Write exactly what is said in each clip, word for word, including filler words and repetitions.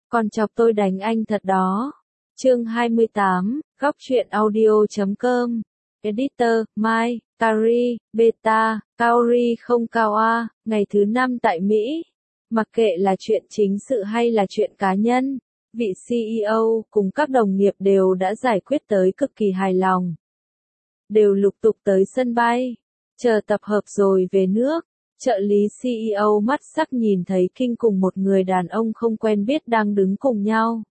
Còn chọc tôi đánh anh thật đó. Chương hai mươi tám, góc truyện audio chấm com. Editor, Mai, Kari, Beta, Kaori không cao A, ngày thứ năm tại Mỹ. Mặc kệ là chuyện chính sự hay là chuyện cá nhân, vị xê e ô cùng các đồng nghiệp đều đã giải quyết tới cực kỳ hài lòng. Đều lục tục tới sân bay, chờ tập hợp rồi về nước. Trợ lý xê e ô mắt sắc nhìn thấy Kinh cùng một người đàn ông không quen biết đang đứng cùng nhau.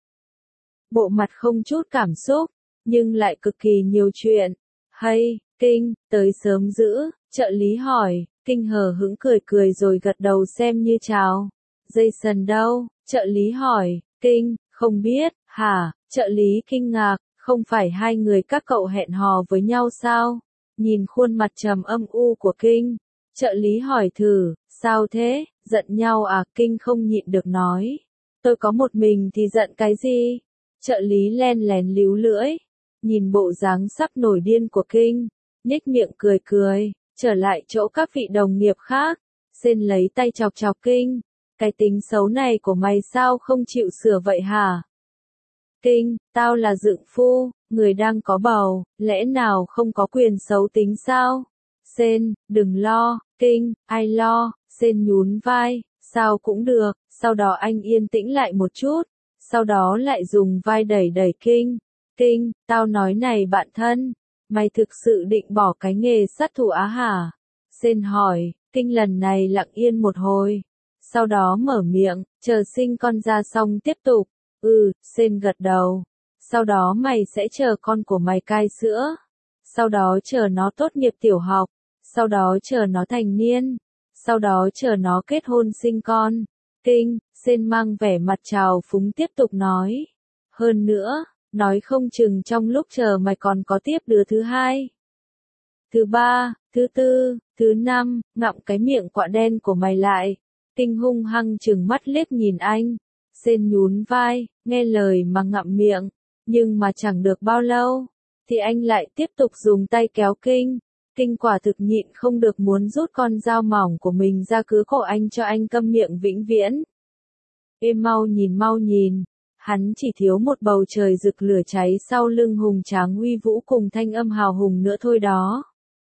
Bộ mặt không chút cảm xúc, nhưng lại cực kỳ nhiều chuyện. Hay, Kinh, tới sớm dữ, trợ lý hỏi, Kinh hờ hững cười cười rồi gật đầu xem như chào. Jason đâu? Trợ lý hỏi, Kinh, không biết, hả? Trợ lý kinh ngạc, không phải hai người các cậu hẹn hò với nhau sao? Nhìn khuôn mặt trầm âm u của Kinh. Trợ lý hỏi thử, sao thế, giận nhau à? Kinh không nhịn được nói. Tôi có một mình thì giận cái gì? Trợ lý len lén líu lưỡi, nhìn bộ dáng sắp nổi điên của Kinh, nhếch miệng cười cười, trở lại chỗ các vị đồng nghiệp khác. Sên lấy tay chọc chọc Kinh, cái tính xấu này của mày sao không chịu sửa vậy hả? Kinh, tao là dượng phu, người đang có bầu, lẽ nào không có quyền xấu tính sao? Sên, đừng lo, Kinh, ai lo? Sên nhún vai, sao cũng được. Sau đó anh yên tĩnh lại một chút, sau đó lại dùng vai đẩy đẩy Kinh. Kinh, tao nói này bạn thân, mày thực sự định bỏ cái nghề sát thủ á hả? Sên hỏi. Kinh lần này lặng yên một hồi, sau đó mở miệng, chờ sinh con ra xong tiếp tục. Ừ, Sên gật đầu. Sau đó mày sẽ chờ con của mày cai sữa, sau đó chờ nó tốt nghiệp tiểu học, sau đó chờ nó thành niên, sau đó chờ nó kết hôn sinh con. Kinh, Sên mang vẻ mặt trào phúng tiếp tục nói. Hơn nữa, nói không chừng trong lúc chờ mày còn có tiếp đứa thứ hai, thứ ba, thứ tư, thứ năm, ngậm cái miệng quạ đen của mày lại. Kinh hung hăng trừng mắt liếc nhìn anh. Sên nhún vai, nghe lời mà ngậm miệng, nhưng mà chẳng được bao lâu, thì anh lại tiếp tục dùng tay kéo Kinh. Kinh quả thực nhịn không được muốn rút con dao mỏng của mình ra cứa cổ anh cho anh câm miệng vĩnh viễn. Ê mau nhìn mau nhìn, hắn chỉ thiếu một bầu trời rực lửa cháy sau lưng hùng tráng uy vũ cùng thanh âm hào hùng nữa thôi đó.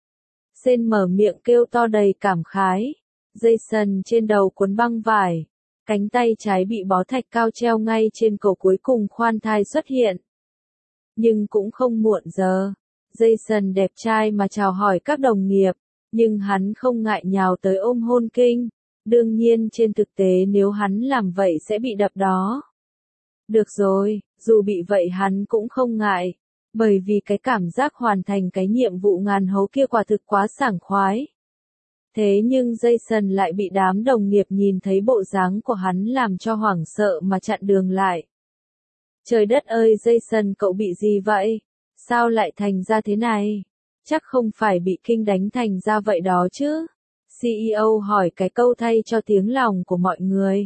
Sên mở miệng kêu to đầy cảm khái. Jason trên đầu cuốn băng vải, cánh tay trái bị bó thạch cao treo ngay trên cổ cuối cùng khoan thai xuất hiện. Nhưng cũng không muộn giờ. Jason đẹp trai mà chào hỏi các đồng nghiệp, nhưng hắn không ngại nhào tới ôm hôn Kinh. Đương nhiên trên thực tế nếu hắn làm vậy sẽ bị đập đó. Được rồi, dù bị vậy hắn cũng không ngại, bởi vì cái cảm giác hoàn thành cái nhiệm vụ ngàn hấu kia quả thực quá sảng khoái. Thế nhưng Jason lại bị đám đồng nghiệp nhìn thấy bộ dáng của hắn làm cho hoảng sợ mà chặn đường lại. Trời đất ơi Jason, cậu bị gì vậy? Sao lại thành ra thế này? Chắc không phải bị Kinh đánh thành ra vậy đó chứ? xê e ô hỏi cái câu thay cho tiếng lòng của mọi người.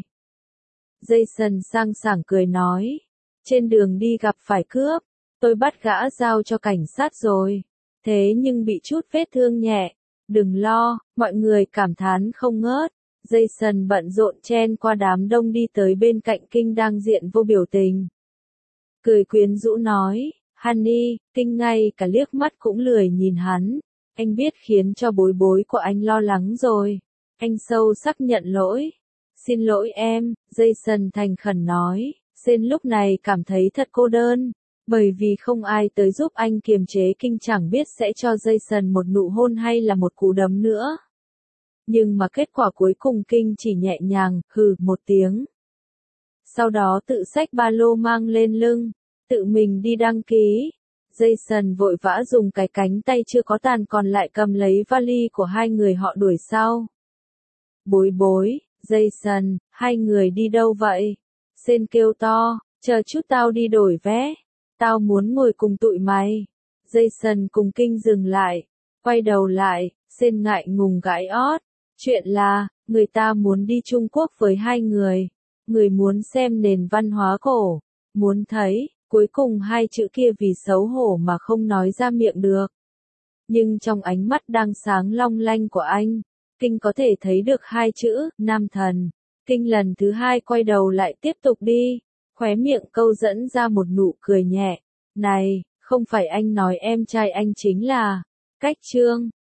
Jason sang sảng cười nói. Trên đường đi gặp phải cướp, tôi bắt gã giao cho cảnh sát rồi. Thế nhưng bị chút vết thương nhẹ. Đừng lo, mọi người cảm thán không ngớt. Jason bận rộn chen qua đám đông đi tới bên cạnh Kinh đang diện vô biểu tình. Cười quyến rũ nói, Honey, Kinh ngay cả liếc mắt cũng lười nhìn hắn. Anh biết khiến cho bối bối của anh lo lắng rồi. Anh sâu sắc nhận lỗi. Xin lỗi em, Jason thành khẩn nói. Sên lúc này cảm thấy thật cô đơn, bởi vì không ai tới giúp anh kiềm chế Kinh, chẳng biết sẽ cho Jason một nụ hôn hay là một cú đấm nữa. Nhưng mà kết quả cuối cùng Kinh chỉ nhẹ nhàng, hừ một tiếng. Sau đó tự xách ba lô mang lên lưng, tự mình đi đăng ký. Jason vội vã dùng cái cánh tay chưa có tàn còn lại cầm lấy vali của hai người họ đuổi sau. Bối bối, Jason, hai người đi đâu vậy? Sên kêu to, chờ chút tao đi đổi vé. Tao muốn ngồi cùng tụi mày. Jason cùng Kinh dừng lại, quay đầu lại, Sên ngại ngùng gãi ót. Chuyện là, người ta muốn đi Trung Quốc với hai người. Người muốn xem nền văn hóa cổ. Muốn thấy, cuối cùng hai chữ kia vì xấu hổ mà không nói ra miệng được. Nhưng trong ánh mắt đang sáng long lanh của anh, Kinh có thể thấy được hai chữ, nam thần. Kinh lần thứ hai quay đầu lại tiếp tục đi. Khóe miệng câu dẫn ra một nụ cười nhẹ. Này, không phải anh nói em trai anh chính là Cách Trương.